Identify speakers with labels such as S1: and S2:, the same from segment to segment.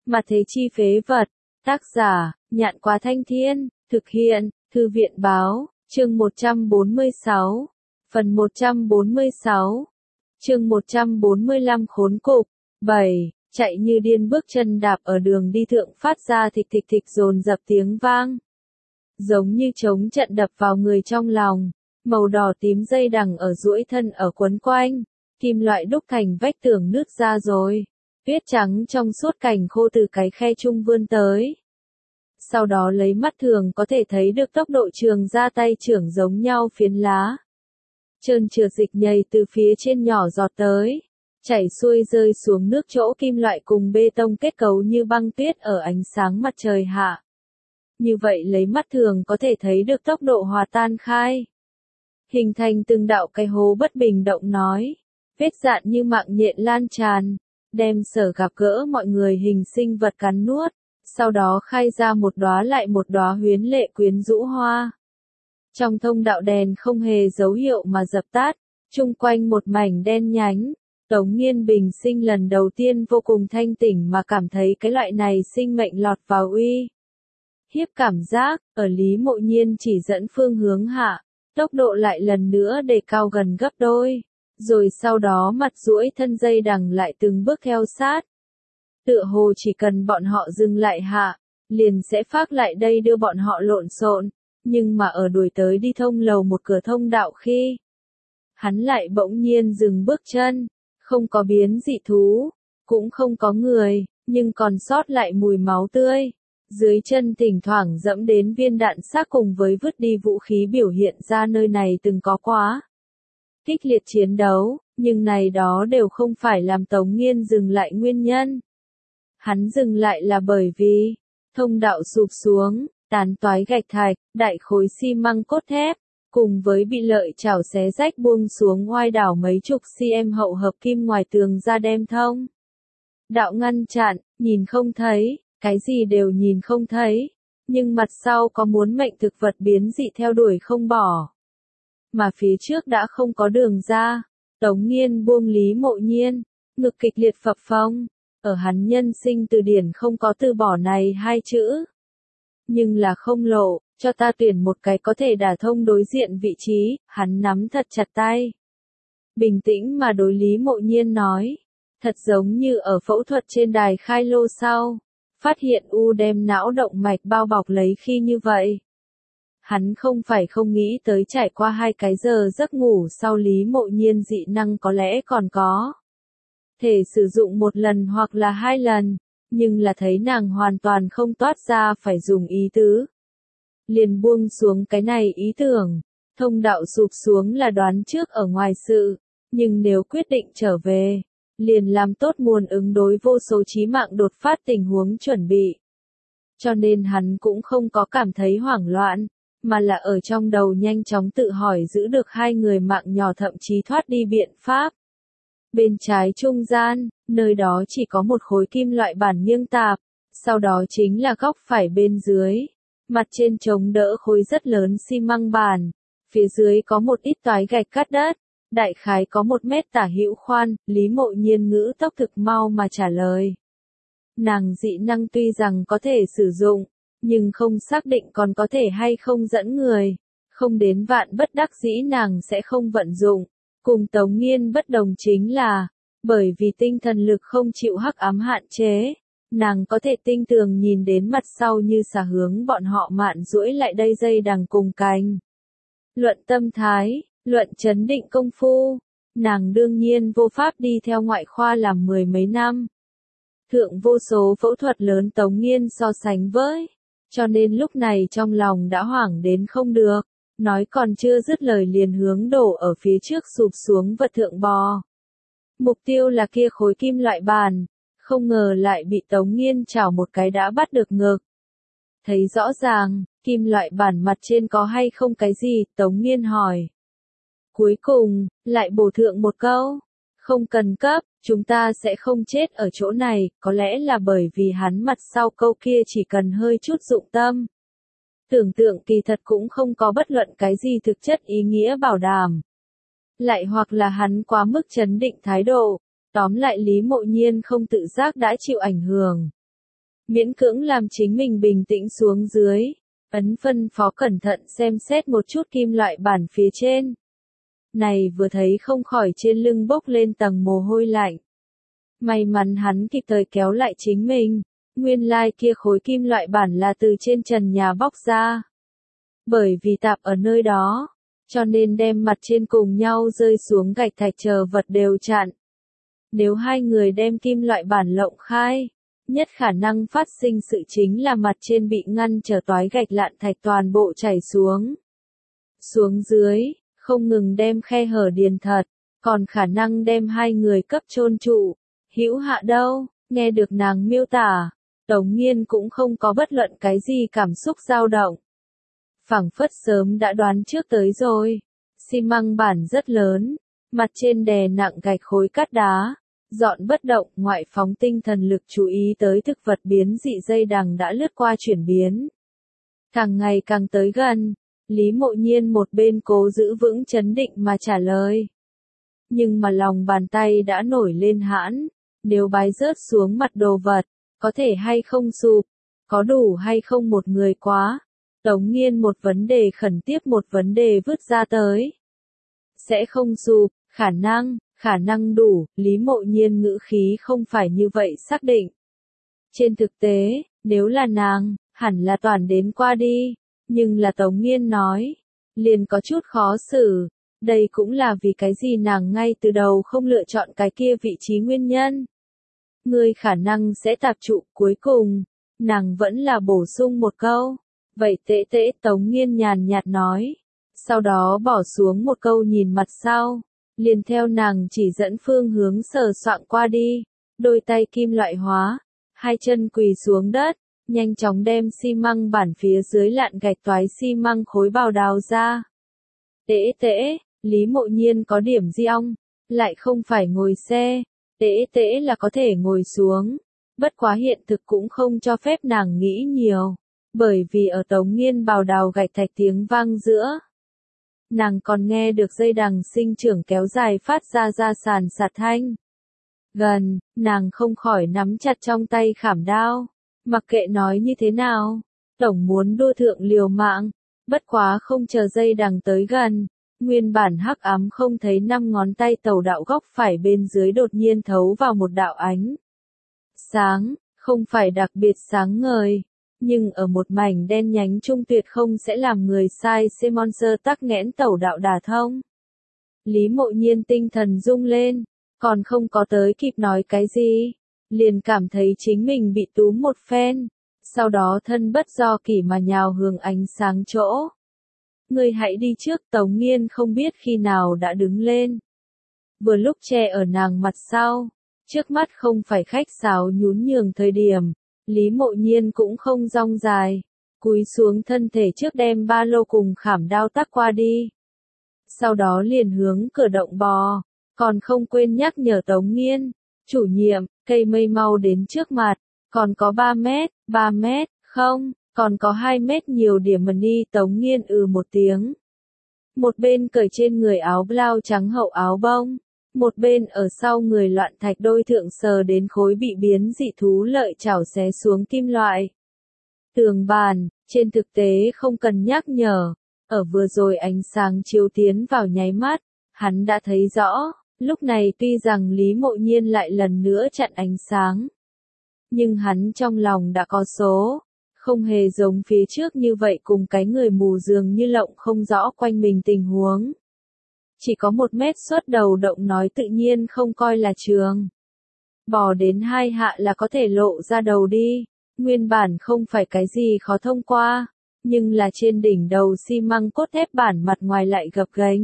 S1: Mà thế chi phế vật. Tác giả, Nhạn Quá Thanh Thiên, thực hiện, Thư viện báo, chương 146, phần 146, chương 145 khốn cục, 7, chạy như điên bước chân đạp ở đường đi thượng phát ra thịch thịch thịch dồn dập tiếng vang. Giống như trống trận đập vào người trong lòng, màu đỏ tím dây đằng ở duỗi thân ở quấn quanh, kim loại đúc thành vách tường nứt ra rồi. Tuyết trắng trong suốt cành khô từ cái khe trung vươn tới. Sau đó lấy mắt thường có thể thấy được tốc độ trường ra tay trưởng giống nhau phiến lá. Trơn trượt dịch nhầy từ phía trên nhỏ giọt tới, chảy xuôi rơi xuống nước chỗ kim loại cùng bê tông kết cấu như băng tuyết ở ánh sáng mặt trời hạ. Như vậy lấy mắt thường có thể thấy được tốc độ hòa tan khai. Hình thành từng đạo cái hố bất bình động nói, vết dạn như mạng nhện lan tràn, đem sở gặp gỡ mọi người hình sinh vật cắn nuốt, sau đó khai ra một đóa lại một đóa huyến lệ quyến rũ hoa. Trong thông đạo đèn không hề dấu hiệu mà dập tắt, chung quanh một mảnh đen nhánh. Tống Nghiên bình sinh lần đầu tiên vô cùng thanh tỉnh mà cảm thấy cái loại này sinh mệnh lọt vào uy hiếp cảm giác, ở Lý Mộ Nhiên chỉ dẫn phương hướng hạ, tốc độ lại lần nữa đề cao gần gấp đôi, rồi sau đó mặt duỗi thân dây đằng lại từng bước theo sát. Tựa hồ chỉ cần bọn họ dừng lại hạ, liền sẽ phác lại đây đưa bọn họ lộn xộn, nhưng mà ở đuổi tới đi thông lầu một cửa thông đạo khi, hắn lại bỗng nhiên dừng bước chân, không có biến dị thú, cũng không có người, nhưng còn sót lại mùi máu tươi. Dưới chân thỉnh thoảng dẫm đến viên đạn xác cùng với vứt đi vũ khí biểu hiện ra nơi này từng có quá kịch liệt chiến đấu, nhưng này đó đều không phải làm Tống Nghiên dừng lại nguyên nhân. Hắn dừng lại là bởi vì, thông đạo sụp xuống, tán toái gạch thạch, đại khối xi măng cốt thép, cùng với bị lợi chảo xé rách buông xuống oai đảo mấy chục cm hậu hợp kim ngoài tường ra đem thông. Đạo ngăn chặn, nhìn không thấy, cái gì đều nhìn không thấy, nhưng mặt sau có muốn mệnh thực vật biến dị theo đuổi không bỏ. Mà phía trước đã không có đường ra, Tống Nghiên buông Lý Mộ Nhiên, ngực kịch liệt phập phồng, ở hắn nhân sinh từ điển không có từ bỏ này hai chữ. Nhưng là không lộ, cho ta tuyển một cái có thể đả thông đối diện vị trí, hắn nắm thật chặt tay. Bình tĩnh mà đối Lý Mộ Nhiên nói, thật giống như ở phẫu thuật trên đài khai lô sau, phát hiện u đem não động mạch bao bọc lấy khi như vậy. Hắn không phải không nghĩ tới trải qua 2 cái giờ giấc ngủ sau Lý Mộ Nhiên dị năng có lẽ còn có thể sử dụng 1 lần hoặc là 2 lần, nhưng là thấy nàng hoàn toàn không toát ra phải dùng ý tứ. Liền buông xuống cái này ý tưởng, thông đạo sụp xuống là đoán trước ở ngoài sự, nhưng nếu quyết định trở về, liền làm tốt nguồn ứng đối vô số chí mạng đột phát tình huống chuẩn bị. Cho nên hắn cũng không có cảm thấy hoảng loạn, mà là ở trong đầu nhanh chóng tự hỏi giữ được 2 người mạng nhỏ thậm chí thoát đi biện pháp. Bên trái trung gian, nơi đó chỉ có một khối kim loại bản nghiêng tạp, sau đó chính là góc phải bên dưới. Mặt trên chống đỡ khối rất lớn xi măng bàn, phía dưới có một ít toái gạch cắt đất, đại khái có 1 mét tả hữu khoan, Lý Mộ Nhiên ngữ tốc thực mau mà trả lời. Nàng dị năng tuy rằng có thể sử dụng, nhưng không xác định còn có thể hay không dẫn người, không đến vạn bất đắc dĩ nàng sẽ không vận dụng. Cùng Tống Nghiên bất đồng chính là, bởi vì tinh thần lực không chịu hắc ám hạn chế, nàng có thể tinh tường nhìn đến mặt sau như xà hướng bọn họ mạn duỗi lại đây dây đằng cùng cành. Luận tâm thái, luận chấn định công phu, nàng đương nhiên vô pháp đi theo ngoại khoa làm 10 mấy năm. Thượng vô số phẫu thuật lớn Tống Nghiên so sánh với, cho nên lúc này trong lòng đã hoảng đến không được, nói còn chưa dứt lời liền hướng đổ ở phía trước sụp xuống vật thượng bò. Mục tiêu là kia khối kim loại bàn, không ngờ lại bị Tống Nghiên chảo một cái đã bắt được ngực. Thấy rõ ràng, kim loại bản mặt trên có hay không cái gì, Tống Nghiên hỏi. Cuối cùng, lại bổ thượng một câu, không cần cấp, chúng ta sẽ không chết ở chỗ này, có lẽ là bởi vì hắn mặt sau câu kia chỉ cần hơi chút dụng tâm. Tưởng tượng kỳ thật cũng không có bất luận cái gì thực chất ý nghĩa bảo đảm. Lại hoặc là hắn quá mức chấn định thái độ, tóm lại Lý Mộ Nhiên không tự giác đã chịu ảnh hưởng. miễn cưỡng làm chính mình bình tĩnh xuống dưới, ấn phân phó cẩn thận xem xét một chút kim loại bản phía trên. Này vừa thấy không khỏi trên lưng bốc lên tầng mồ hôi lạnh. May mắn hắn kịp thời kéo lại chính mình, nguyên lai kia khối kim loại bản là từ trên trần nhà bóc ra. Bởi vì tạp ở nơi đó, cho nên đem mặt trên cùng nhau rơi xuống gạch thạch chờ vật đều chặn. Nếu hai người đem kim loại bản lộng khai, nhất khả năng phát sinh sự chính là mặt trên bị ngăn trở toái gạch lạn thạch toàn bộ chảy xuống. Xuống dưới, không ngừng đem khe hở điền thật, còn khả năng đem hai người cấp chôn trụ. Hữu Hạ đâu, nghe được nàng miêu tả, Tống Nghiên cũng không có bất luận cái gì cảm xúc dao động. Phảng phất sớm đã đoán trước tới rồi, xi măng bản rất lớn, mặt trên đè nặng gạch khối cát đá, dọn bất động, ngoại phóng tinh thần lực chú ý tới thực vật biến dị dây đằng đã lướt qua chuyển biến. Càng ngày càng tới gần, Lý Mộ Nhiên một bên cố giữ vững chấn định mà trả lời. Nhưng mà lòng bàn tay đã nổi lên hãn, nếu bái rớt xuống mặt đồ vật, có thể hay không sụp, có đủ hay không một người quá. Tống Nghiên một vấn đề khẩn tiếp một vấn đề vứt ra tới. Sẽ không sụp, khả năng đủ, Lý Mộ Nhiên ngữ khí không phải như vậy xác định. Trên thực tế, nếu là nàng, hẳn là toàn đến qua đi, nhưng là Tống Nghiên nói, liền có chút khó xử, đây cũng là vì cái gì nàng ngay từ đầu không lựa chọn cái kia vị trí nguyên nhân. Ngươi khả năng sẽ tạp trụ, cuối cùng, nàng vẫn là bổ sung một câu. Vậy tệ tệ, Tống Nghiên nhàn nhạt nói, sau đó bỏ xuống một câu nhìn mặt sau, liền theo nàng chỉ dẫn phương hướng sờ soạng qua đi, đôi tay kim loại hóa, hai chân quỳ xuống đất, nhanh chóng đem xi măng bản phía dưới lạn gạch toái xi măng khối bào đào ra. Tệ tệ, Lý Mộ Nhiên có điểm di ong, lại không phải ngồi xe, tệ tệ là có thể ngồi xuống, bất quá hiện thực cũng không cho phép nàng nghĩ nhiều. Bởi vì ở Tống Nghiên bào đào gạch thạch tiếng vang giữa, nàng còn nghe được dây đằng sinh trưởng kéo dài phát ra sàn sạt thanh. Gần, nàng không khỏi nắm chặt trong tay khảm đao, mặc kệ nói như thế nào, tổng muốn đua thượng liều mạng, bất quá không chờ dây đằng tới gần, nguyên bản hắc ám không thấy 5 ngón tay tàu đạo góc phải bên dưới đột nhiên thấu vào một đạo ánh sáng, không phải đặc biệt sáng ngời. Nhưng ở một mảnh đen nhánh trung tuyệt không sẽ làm người sai xe monster tắc nghẽn tẩu đạo đả thông. Lý Mộ Nhiên tinh thần rung lên, còn không có tới kịp nói cái gì, liền cảm thấy chính mình bị túm một phen, sau đó thân bất do kỷ mà nhào hướng ánh sáng chỗ. Ngươi hãy đi trước, Tống Nghiên không biết khi nào đã đứng lên. Vừa lúc che ở nàng mặt sau, trước mắt không phải khách sáo nhún nhường thời điểm. Lý Mộ Nhiên cũng không rong dài, cúi xuống thân thể trước đem ba lô cùng khảm đao tắc qua đi. Sau đó liền hướng cửa động bò, còn không quên nhắc nhở Tống Nghiên, chủ nhiệm, cây mây mau đến trước mặt, còn có 3 mét, không, còn có 2 mét nhiều điểm mà đi. Tống Nghiên một tiếng. Một bên cởi trên người áo blau trắng hậu áo bông. Một bên ở sau người loạn thạch đôi thượng sờ đến khối bị biến dị thú lợi chảo xé xuống kim loại. Tường bàn, trên thực tế không cần nhắc nhở, ở vừa rồi ánh sáng chiếu tiến vào nháy mắt, hắn đã thấy rõ, lúc này tuy rằng Lý Mộ Nhiên lại lần nữa chặn ánh sáng. Nhưng hắn trong lòng đã có số, không hề giống phía trước như vậy cùng cái người mù dường như lộng không rõ quanh mình tình huống. Chỉ có 1 mét xuất đầu động nói tự nhiên không coi là trường. Bò đến 2 hạ là có thể lộ ra đầu đi, nguyên bản không phải cái gì khó thông qua, nhưng là trên đỉnh đầu xi măng cốt thép bản mặt ngoài lại gập ghềnh.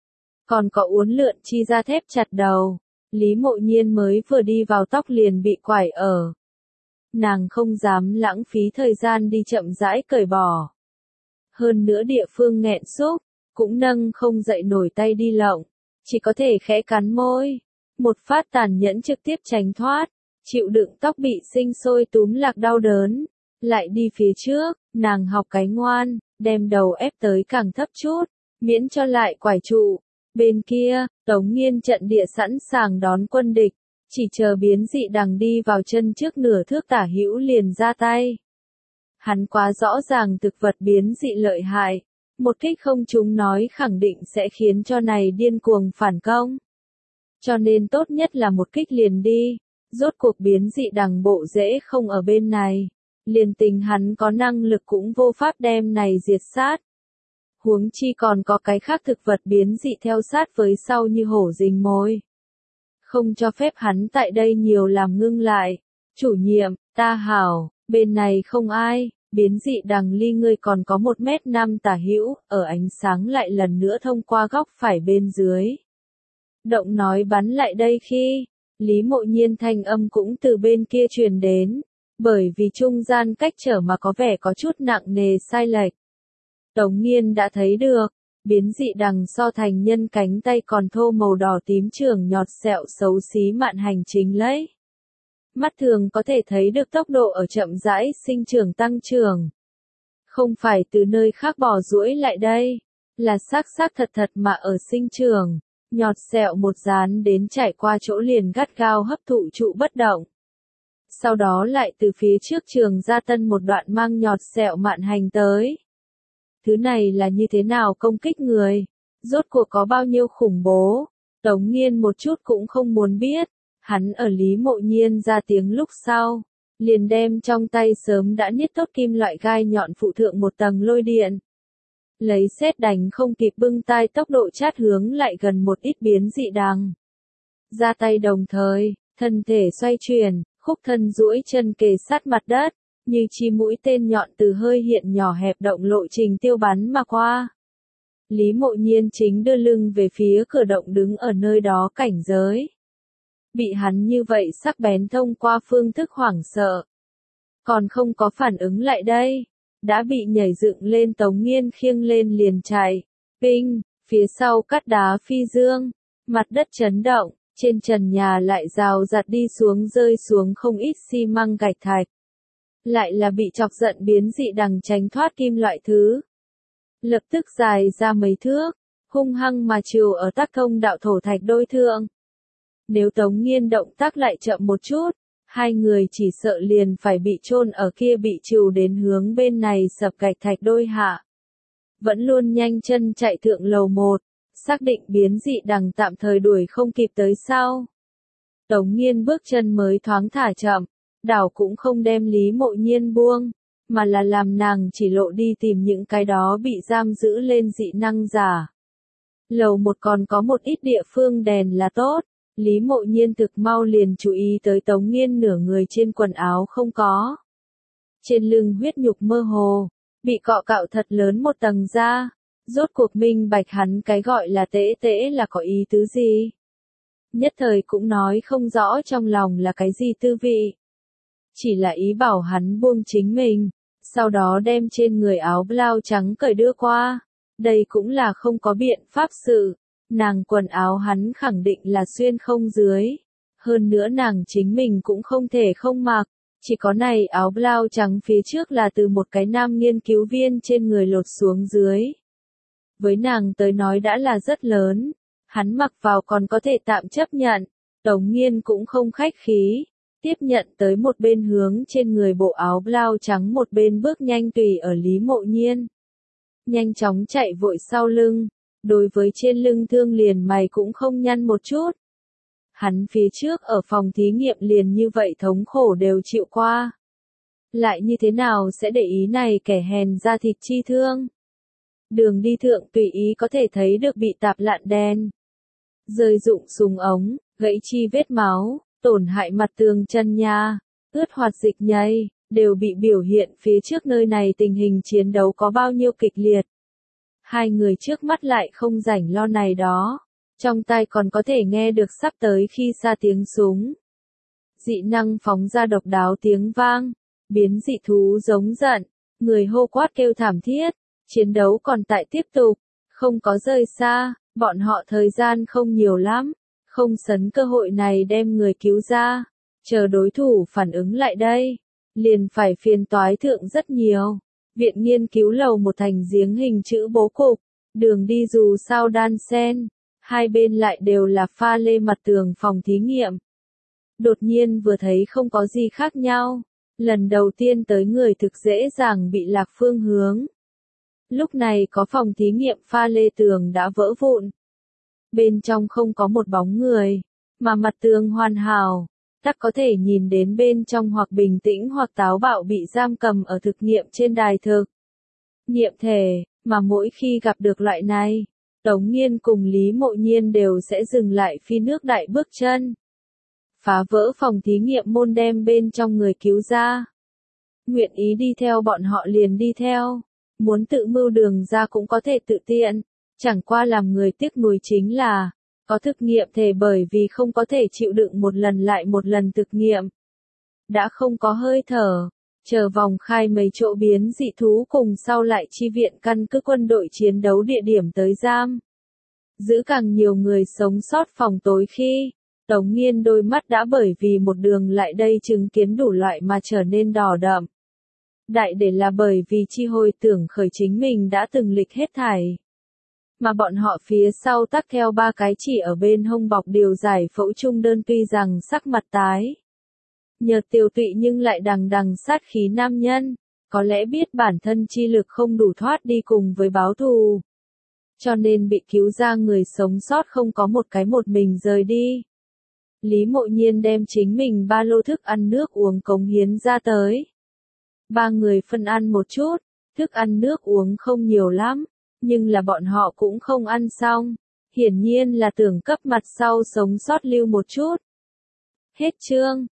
S1: Còn có uốn lượn chi ra thép chặt đầu, Lý Mộ Nhiên mới vừa đi vào tóc liền bị quải ở. Nàng không dám lãng phí thời gian đi chậm rãi cởi bỏ. Hơn nữa địa phương nghẹn xúc, cũng nâng không dậy nổi tay đi lộng, chỉ có thể khẽ cắn môi. Một phát tàn nhẫn trực tiếp tránh thoát, chịu đựng tóc bị sinh sôi túm lạc đau đớn. Lại đi phía trước, nàng học cái ngoan, đem đầu ép tới càng thấp chút, miễn cho lại quải trụ. Bên kia, Tống Nghiên trận địa sẵn sàng đón quân địch, Chỉ chờ biến dị đằng đi vào chân trước nửa thước tả hữu liền ra tay. Hắn quá rõ ràng thực vật biến dị lợi hại. Một kích không trúng nói khẳng định sẽ khiến cho này điên cuồng phản công. Cho nên tốt nhất là một kích liền đi. Rốt cuộc biến dị đằng bộ rễ không ở bên này. Liền tình hắn có năng lực cũng vô pháp đem này diệt sát. Huống chi còn có cái khác thực vật biến dị theo sát với sau như hổ rình mồi. Không cho phép hắn tại đây nhiều làm ngưng lại. Chủ nhiệm, ta hảo, bên này không ai, biến dị đằng ly ngươi còn có 1m5 tả hữu, ở ánh sáng lại lần nữa thông qua góc phải bên dưới. Động nói bắn lại đây khi, Lý Mộ Nhiên thanh âm cũng từ bên kia truyền đến, bởi vì trung gian cách trở mà có vẻ có chút nặng nề sai lệch. Tống Nghiên đã thấy được, biến dị đằng so thành nhân cánh tay còn thô màu đỏ tím trường nhọt sẹo xấu xí mạn hành chính lấy. Mắt thường có thể thấy được tốc độ ở chậm rãi sinh trưởng tăng trưởng. Không phải từ nơi khác bò duỗi lại đây, là xác thật thật mà ở sinh trưởng, nhọt sẹo một dán đến trải qua chỗ liền gắt gao hấp thụ trụ bất động. Sau đó lại từ phía trước trường ra tân một đoạn mang nhọt sẹo mạn hành tới. Thứ này là như thế nào công kích người? Rốt cuộc có bao nhiêu khủng bố? Tống Nghiên một chút cũng không muốn biết. Hắn ở Lý Mộ Nhiên ra tiếng lúc sau, liền đem trong tay sớm đã niết tốt kim loại gai nhọn phụ thượng một tầng lôi điện. Lấy sét đánh không kịp bưng tay tốc độ chát hướng lại gần một ít biến dị đằng. Ra tay đồng thời, thân thể xoay chuyển, khúc thân duỗi chân kề sát mặt đất, như chi mũi tên nhọn từ hơi hiện nhỏ hẹp động lộ trình tiêu bắn mà qua. Lý Mộ Nhiên chính đưa lưng về phía cửa động đứng ở nơi đó cảnh giới. Bị hắn như vậy sắc bén thông qua phương thức hoảng sợ. Còn không có phản ứng lại đây. Đã bị nhảy dựng lên Tống Nghiên khiêng lên liền chạy. Pinh, phía sau cắt đá phi dương. Mặt đất chấn động, trên trần nhà lại rào rạt đi xuống rơi xuống không ít xi măng gạch thạch. Lại là bị chọc giận biến dị đằng tránh thoát kim loại thứ. Lập tức dài ra mấy thước, hung hăng mà chiều ở tác thông đạo thổ thạch đôi thượng. Nếu Tống Nghiên động tác lại chậm một chút, hai người chỉ sợ liền phải bị chôn ở kia bị trừ đến hướng bên này sập gạch thạch đôi hạ. Vẫn luôn nhanh chân chạy thượng lầu 1, xác định biến dị đằng tạm thời đuổi không kịp tới sau. Tống Nghiên bước chân mới thoáng thả chậm, đảo cũng không đem Lý Mộ Nhiên buông, mà là làm nàng chỉ lộ đi tìm những cái đó bị giam giữ lên dị năng giả. Lầu 1 còn có một ít địa phương đèn là tốt. Lý Mộ Nhiên thực mau liền chú ý tới Tống Nghiên nửa người trên quần áo không có. Trên lưng huyết nhục mơ hồ, bị cọ cạo thật lớn một tầng da. Rốt cuộc minh bạch hắn cái gọi là tễ tễ là có ý tứ gì. Nhất thời cũng nói không rõ trong lòng là cái gì tư vị. Chỉ là ý bảo hắn buông chính mình, sau đó đem trên người áo blau trắng cởi đưa qua. Đây cũng là không có biện pháp sự. Nàng quần áo hắn khẳng định là xuyên không dưới. Hơn nữa nàng chính mình cũng không thể không mặc. Chỉ có này áo blau trắng phía trước là từ một cái nam nghiên cứu viên trên người lột xuống dưới. Với nàng tới nói đã là rất lớn. Hắn mặc vào còn có thể tạm chấp nhận. Tống Nghiên cũng không khách khí. Tiếp nhận tới một bên hướng trên người bộ áo blau trắng một bên bước nhanh tùy ở Lý Mộ Nhiên. Nhanh chóng chạy vội sau lưng. Đối với trên lưng thương liền mày cũng không nhăn một chút. Hắn phía trước ở phòng thí nghiệm liền như vậy thống khổ đều chịu qua. Lại như thế nào sẽ để ý này kẻ hèn ra thịt chi thương. Đường đi thượng tùy ý có thể thấy được bị tạp lạn đen. Rơi rụng súng ống, gãy chi vết máu, tổn hại mặt tường chân nha, ướt hoạt dịch nhây, đều bị biểu hiện phía trước nơi này tình hình chiến đấu có bao nhiêu kịch liệt. Hai người trước mắt lại không rảnh lo này đó. Trong tai còn có thể nghe được sắp tới khi xa tiếng súng. Dị năng phóng ra độc đáo tiếng vang. Biến dị thú giống giận. Người hô quát kêu thảm thiết. Chiến đấu còn tại tiếp tục. Không có rời xa. Bọn họ thời gian không nhiều lắm. Không sấn cơ hội này đem người cứu ra. Chờ đối thủ phản ứng lại đây. Liền phải phiền toái thượng rất nhiều. Viện nghiên cứu lầu một thành giếng hình chữ bố cục, đường đi dù sao đan xen, hai bên lại đều là pha lê mặt tường phòng thí nghiệm. Đột nhiên vừa thấy không có gì khác nhau. Lần đầu tiên tới người thực dễ dàng bị lạc phương hướng. Lúc này có phòng thí nghiệm pha lê tường đã vỡ vụn. Bên trong không có một bóng người, mà mặt tường hoàn hảo. Ta có thể nhìn đến bên trong hoặc bình tĩnh hoặc táo bạo bị giam cầm ở thực nghiệm trên đài thực nghiệm thể, mà mỗi khi gặp được loại này, Tống Nghiên cùng Lý Mộ Nhiên đều sẽ dừng lại phi nước đại bước chân. Phá vỡ phòng thí nghiệm môn đem bên trong người cứu ra. Nguyện ý đi theo bọn họ liền đi theo. Muốn tự mưu đường ra cũng có thể tự tiện. Chẳng qua làm người tiếc nuối chính là, có thực nghiệm thể bởi vì không có thể chịu đựng một lần lại một lần thực nghiệm. Đã không có hơi thở. Chờ vòng khai mấy chỗ biến dị thú cùng sau lại chi viện căn cứ quân đội chiến đấu địa điểm tới giam. Giữ càng nhiều người sống sót phòng tối khi, Tống Nghiên đôi mắt đã bởi vì một đường lại đây chứng kiến đủ loại mà trở nên đỏ đậm. Đại để là bởi vì chi hồi tưởng khởi chính mình đã từng lịch hết thảy. Mà bọn họ phía sau tắc theo ba cái chỉ ở bên hông bọc điều giải phẫu trung đơn tuy rằng sắc mặt tái. Nhờ tiều tụy nhưng lại đằng đằng sát khí nam nhân, có lẽ biết bản thân chi lực không đủ thoát đi cùng với báo thù. Cho nên bị cứu ra người sống sót không có một cái một mình rời đi. Lý Mộ Nhiên đem chính mình ba lô thức ăn nước uống cống hiến ra tới. Ba người phân ăn một chút, thức ăn nước uống không nhiều lắm, nhưng là bọn họ cũng không ăn xong. Hiển nhiên là tưởng cấp mặt sau sống sót lưu một chút. Hết chương.